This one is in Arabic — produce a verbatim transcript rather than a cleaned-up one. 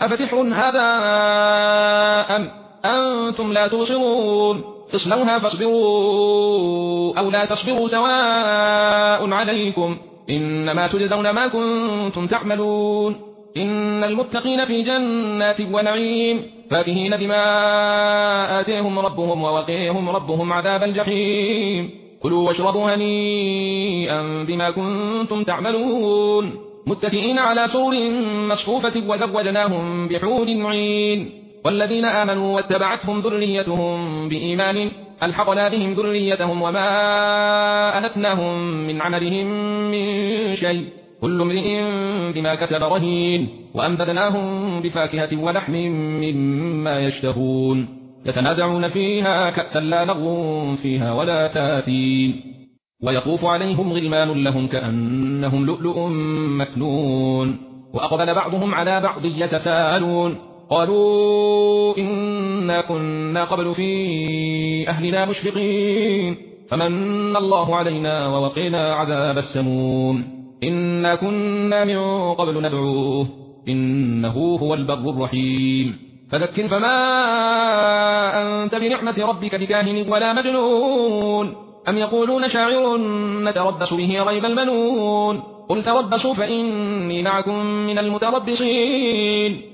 أفسحر هذا أم أنتم لا تبصرون اصلوها فاصبروا أو لا تصبروا سواء عليكم إنما تجزون ما كنتم تعملون إن المتقين في جنات ونعيم فاكهين بما آتيهم ربهم ووقيهم ربهم عذاب الجحيم كلوا واشربوا هنيئا بما كنتم تعملون متكئين على سرر مصفوفة وزوجناهم بحور عين والذين آمنوا واتبعتهم ذريتهم بإيمان ألحقنا بهم ذريتهم وما ألتناهم من عملهم من شيء كل امرئ بما كسب رهين وأمددناهم بفاكهة ولحم مما يشتهون يتنازعون فيها كأسا لا لغو فيها ولا تاثيم ويطوف عليهم غلمان لهم كأنهم لؤلؤ مكنون وأقبل بعضهم على بعض يتساءلون قالوا إنا كنا قبل في أهلنا مشفقين فمن الله علينا ووقينا عذاب السموم إنا كنا من قبل ندعوه إنه هو البر الرحيم فذكر فما أنت بنعمة ربك بكاهن ولا مجنون أم يقولون شاعر نتربص به ريب المنون قل تربصوا فإني معكم من المتربصين